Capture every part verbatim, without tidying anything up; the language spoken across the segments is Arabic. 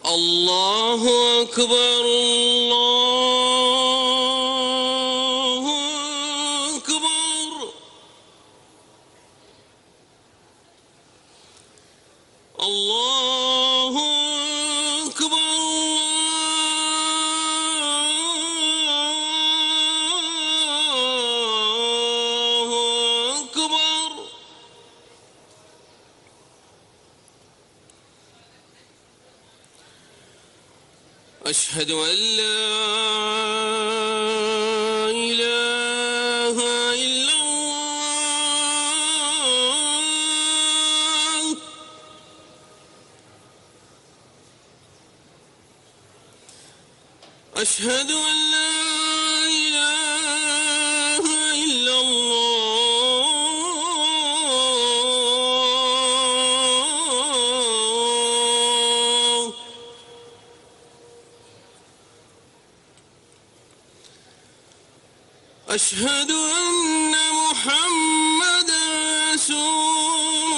الله أكبر الله أكبر. الله أكبر الله أكبر. أشهد أن لا إله إلا الله. أشهد أن لا إله إلا الله. أشهد أن محمدًا رسول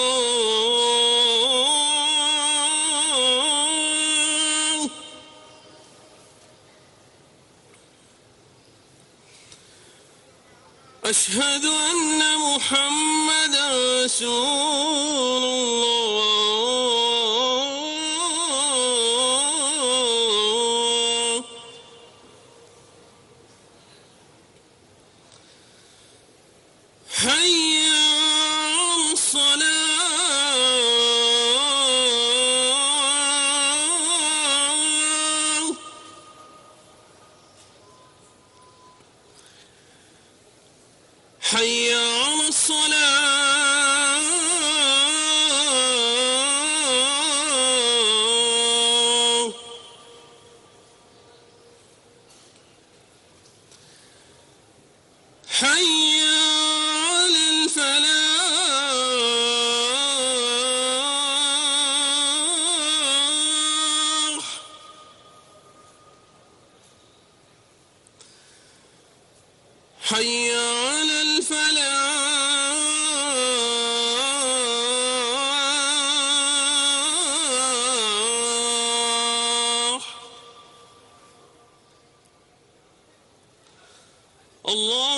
الله. أشهد أن محمدًا رسول الله. حي على الصلاة. حي على الصلاة. حي على الفلاح. حي على الفلاح. الله